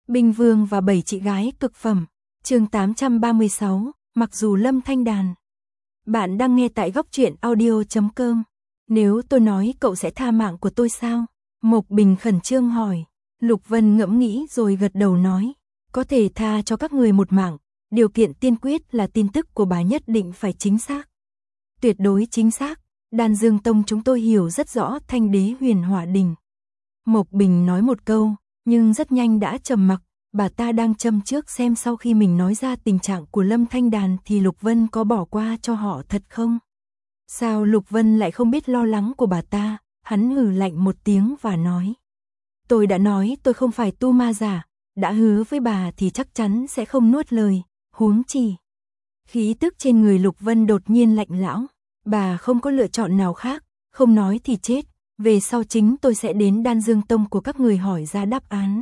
Binh Vương và 7 chị gái cực phẩm. Chương 836, mặc dù Lâm Thanh Đàn. Bạn đang nghe tại goctruyện.audio.com. Nếu tôi nói cậu sẽ tha mạng của tôi sao? Mộc Bình khẩn trương hỏi. Lục Vân ngẫm nghĩ rồi gật đầu nói. Có thể tha cho các người một mạng. Điều kiện tiên quyết là tin tức của bà nhất định phải chính xác. Tuyệt đối chính xác. Đan Dương Tông chúng tôi hiểu rất rõ Thanh Đế Huyền Hỏa Đình. Mộc Bình nói một câu, nhưng rất nhanh đã trầm mặc. Bà ta đang châm trước xem sau khi mình nói ra tình trạng của Lâm Thanh Đàn thì Lục Vân có bỏ qua cho họ thật không? Sao Lục Vân lại không biết lo lắng của bà ta? Hắn hừ lạnh một tiếng và nói. Tôi đã nói tôi không phải tu ma giả, đã hứa với bà thì chắc chắn sẽ không nuốt lời, huống chi. Khí tức trên người Lục Vân đột nhiên lạnh lão, bà không có lựa chọn nào khác, không nói thì chết, về sau chính tôi sẽ đến Đan Dương Tông của các người hỏi ra đáp án.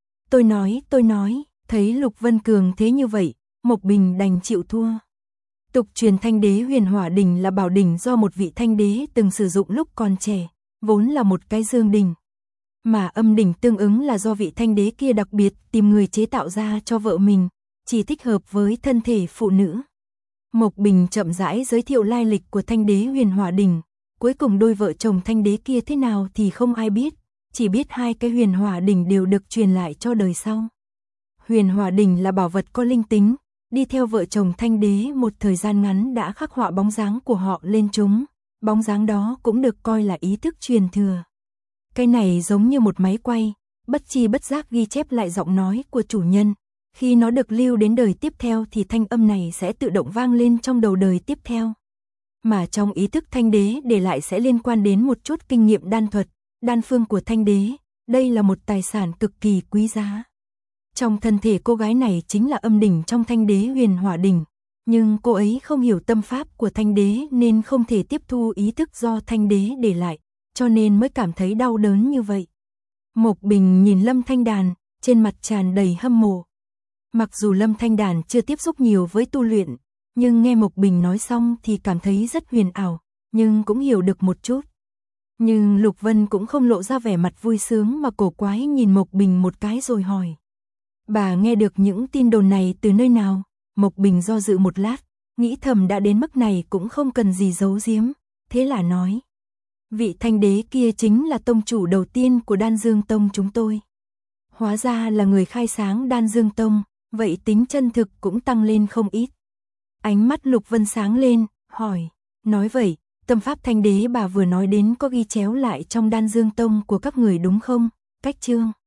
Tôi nói, thấy Lục Vân cường thế như vậy, Mộc Bình đành chịu thua. Tục truyền Thanh Đế Huyền Hỏa Đình là bảo đình do một vị thanh đế từng sử dụng lúc còn trẻ, vốn là một cái dương đình. Mà âm đỉnh tương ứng là do vị thanh đế kia đặc biệt tìm người chế tạo ra cho vợ mình, chỉ thích hợp với thân thể phụ nữ. Mộc Bình chậm rãi giới thiệu lai lịch của Thanh Đế Huyền Hỏa Đình, cuối cùng đôi vợ chồng thanh đế kia thế nào thì không ai biết, chỉ biết hai cái huyền hỏa đỉnh đều được truyền lại cho đời sau. Huyền hỏa đỉnh là bảo vật có linh tính, đi theo vợ chồng thanh đế một thời gian ngắn đã khắc họa bóng dáng của họ lên chúng, bóng dáng đó cũng được coi là ý thức truyền thừa. Cái này giống như một máy quay, bất chi bất giác ghi chép lại giọng nói của chủ nhân, khi nó được lưu đến đời tiếp theo thì thanh âm này sẽ tự động vang lên trong đầu đời tiếp theo. Mà trong ý thức thanh đế để lại sẽ liên quan đến một chút kinh nghiệm đan thuật, đan phương của thanh đế, đây là một tài sản cực kỳ quý giá. Trong thân thể cô gái này chính là âm đỉnh trong Thanh Đế Huyền Hỏa Đỉnh, nhưng cô ấy không hiểu tâm pháp của thanh đế nên không thể tiếp thu ý thức do thanh đế để lại, cho nên mới cảm thấy đau đớn như vậy. Mộc Bình nhìn Lâm Thanh Đàn, trên mặt tràn đầy hâm mộ. Mặc dù Lâm Thanh Đàn chưa tiếp xúc nhiều với tu luyện, nhưng nghe Mộc Bình nói xong thì cảm thấy rất huyền ảo, nhưng cũng hiểu được một chút. Nhưng Lục Vân cũng không lộ ra vẻ mặt vui sướng mà cổ quái nhìn Mộc Bình một cái rồi hỏi. Bà nghe được những tin đồn này từ nơi nào? Mộc Bình do dự một lát, nghĩ thầm đã đến mức này cũng không cần gì giấu giếm, thế là nói. Vị thanh đế kia chính là tông chủ đầu tiên của Đan Dương Tông chúng tôi. Hóa ra là người khai sáng Đan Dương Tông, vậy tính chân thực cũng tăng lên không ít. Ánh mắt Lục Vân sáng lên, hỏi, nói vậy, tâm pháp thanh đế bà vừa nói đến có ghi chéo lại trong Đan Dương Tông của các người đúng không? Cách chương